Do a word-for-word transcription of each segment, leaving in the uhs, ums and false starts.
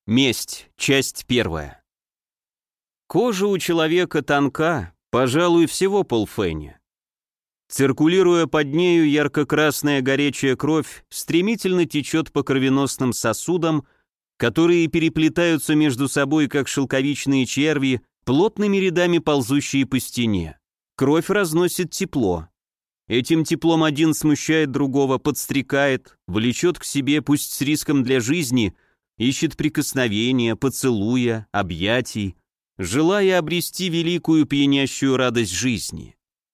Месть. Часть первая. Кожа у человека тонка, пожалуй, всего полфэня. Циркулируя под нею, ярко-красная горячая кровь стремительно течет по кровеносным сосудам, которые переплетаются между собой, как шелковичные черви, плотными рядами ползущие по стене. Кровь разносит тепло. Этим теплом один смущает другого, подстрекает, влечет к себе, пусть с риском для жизни, ищет прикосновения, поцелуя, объятий, желая обрести великую пьянящую радость жизни.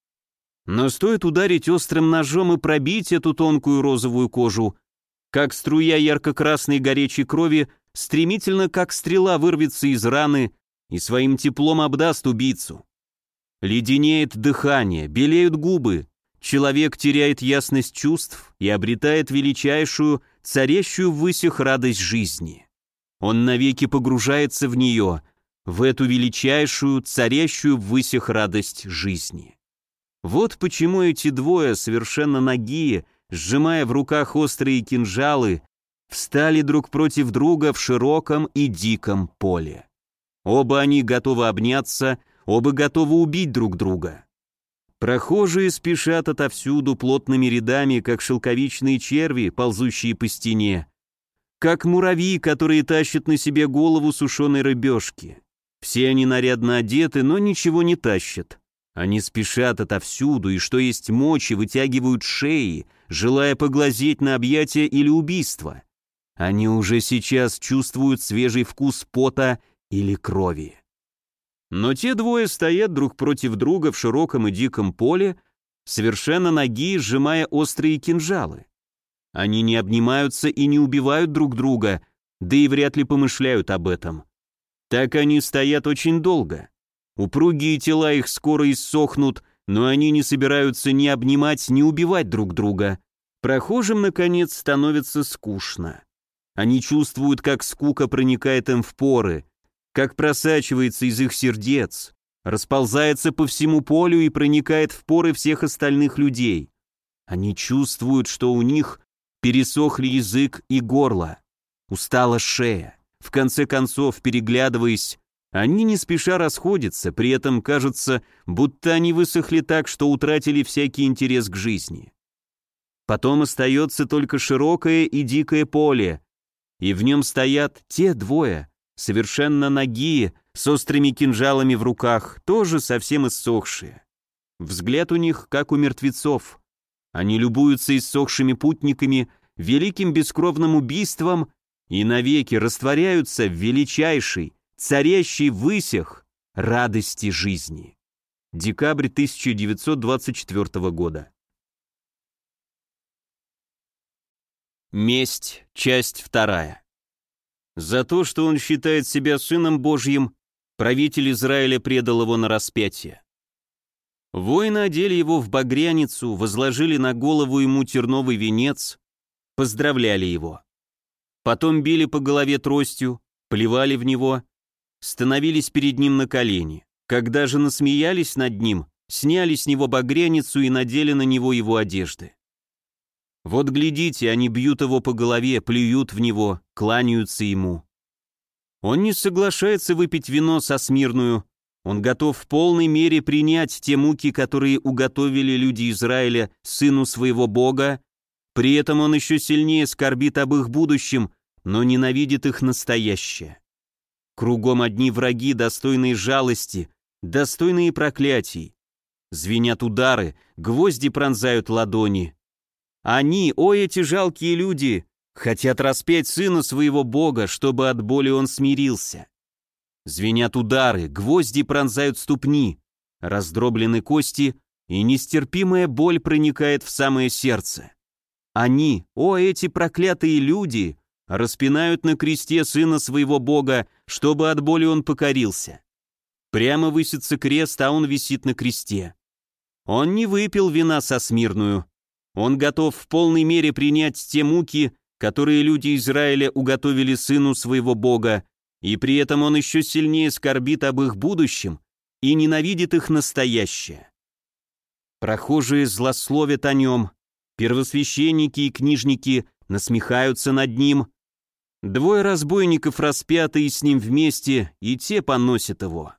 Но стоит ударить острым ножом и пробить эту тонкую розовую кожу, как струя ярко-красной горячей крови стремительно, как стрела, вырвется из раны и своим теплом обдаст убийцу. Леденеет дыхание, белеют губы, человек теряет ясность чувств и обретает величайшую, царящую ввысях радость жизни. Он навеки погружается в нее, в эту величайшую, царящую ввысях радость жизни. Вот почему эти двое, совершенно нагие, сжимая в руках острые кинжалы, встали друг против друга в широком и диком поле. Оба они готовы обняться, оба готовы убить друг друга. Прохожие спешат отовсюду плотными рядами, как шелковичные черви, ползущие по стене, как муравьи, которые тащат на себе голову сушеной рыбешки. Все они нарядно одеты, но ничего не тащат. Они спешат отовсюду и, что есть мочи, вытягивают шеи, желая поглазеть на объятия или убийство. Они уже сейчас чувствуют свежий вкус пота или крови. Но те двое стоят друг против друга в широком и диком поле, совершенно нагие, сжимая острые кинжалы. Они не обнимаются и не убивают друг друга, да и вряд ли помышляют об этом. Так они стоят очень долго. Упругие тела их скоро иссохнут, но они не собираются ни обнимать, ни убивать друг друга. Прохожим, наконец, становится скучно. Они чувствуют, как скука проникает им в поры, как просачивается из их сердец, расползается по всему полю и проникает в поры всех остальных людей. Они чувствуют, что у них пересохли язык и горло, устала шея. В конце концов, переглядываясь, они не спеша расходятся, при этом кажется, будто они высохли так, что утратили всякий интерес к жизни. Потом остается только широкое и дикое поле, и в нем стоят те двое, совершенно нагие, с острыми кинжалами в руках, тоже совсем иссохшие. Взгляд у них, как у мертвецов. Они любуются иссохшими путниками, великим бескровным убийством и навеки растворяются в величайшей, царящей ввысях радости жизни. Декабрь тысяча девятьсот двадцать четвёртого года. Месть. Часть вторая. За то, что он считает себя сыном Божьим, правитель Израиля предал его на распятие. Воины одели его в багряницу, возложили на голову ему терновый венец, поздравляли его. Потом били по голове тростью, плевали в него, становились перед ним на колени. Когда же насмеялись над ним, сняли с него багряницу и надели на него его одежды. Вот глядите, они бьют его по голове, плюют в него, кланяются ему. Он не соглашается выпить вино со смирную, он готов в полной мере принять те муки, которые уготовили люди Израиля сыну своего Бога, при этом он еще сильнее скорбит об их будущем, но ненавидит их настоящее. Кругом одни враги, достойные жалости, достойные проклятий. Звенят удары, гвозди пронзают ладони. Они, о эти жалкие люди, хотят распять сына своего Бога, чтобы от боли он смирился. Звенят удары, гвозди пронзают ступни, раздроблены кости, и нестерпимая боль проникает в самое сердце. Они, о эти проклятые люди, распинают на кресте сына своего Бога, чтобы от боли он покорился. Прямо высится крест, а он висит на кресте. Он не выпил вина со смирную. Он готов в полной мере принять те муки, которые люди Израиля уготовили сыну своего Бога, и при этом он еще сильнее скорбит об их будущем и ненавидит их настоящее. Прохожие злословят о нем, первосвященники и книжники насмехаются над ним, Двое разбойников распяты и с ним вместе, и те поносят его.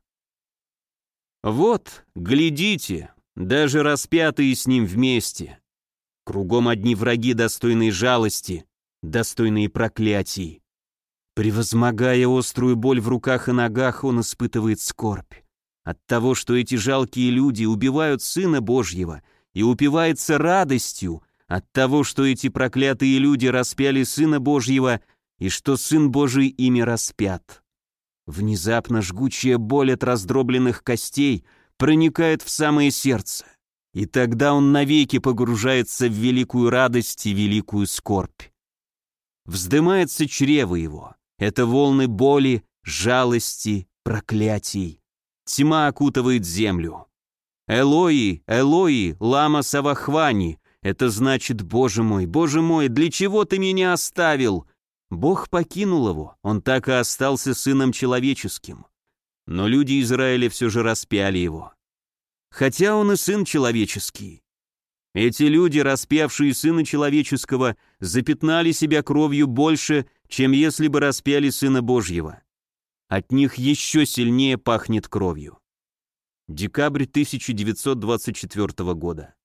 Вот, глядите, даже распятые с ним вместе. Кругом одни враги, достойные жалости, достойные проклятий. Превозмогая острую боль в руках и ногах, он испытывает скорбь. От того, что эти жалкие люди убивают Сына Божьего, и упивается радостью от того, что эти проклятые люди распяли Сына Божьего, и что Сын Божий ими распят. Внезапно жгучая боль от раздробленных костей проникает в самое сердце, и тогда он навеки погружается в великую радость и великую скорбь. Вздымается чрево его, это волны боли, жалости, проклятий. Тьма окутывает землю. Элои, Элои, лама савахвани, это значит: Боже мой, Боже мой, для чего ты меня оставил? Бог покинул его, он так и остался сыном человеческим. Но люди Израиля все же распяли его. Хотя он и сын человеческий. Эти люди, распявшие сына человеческого, запятнали себя кровью больше, чем если бы распяли Сына Божьего. От них еще сильнее пахнет кровью. Декабрь тысяча девятьсот двадцать четвёртого года.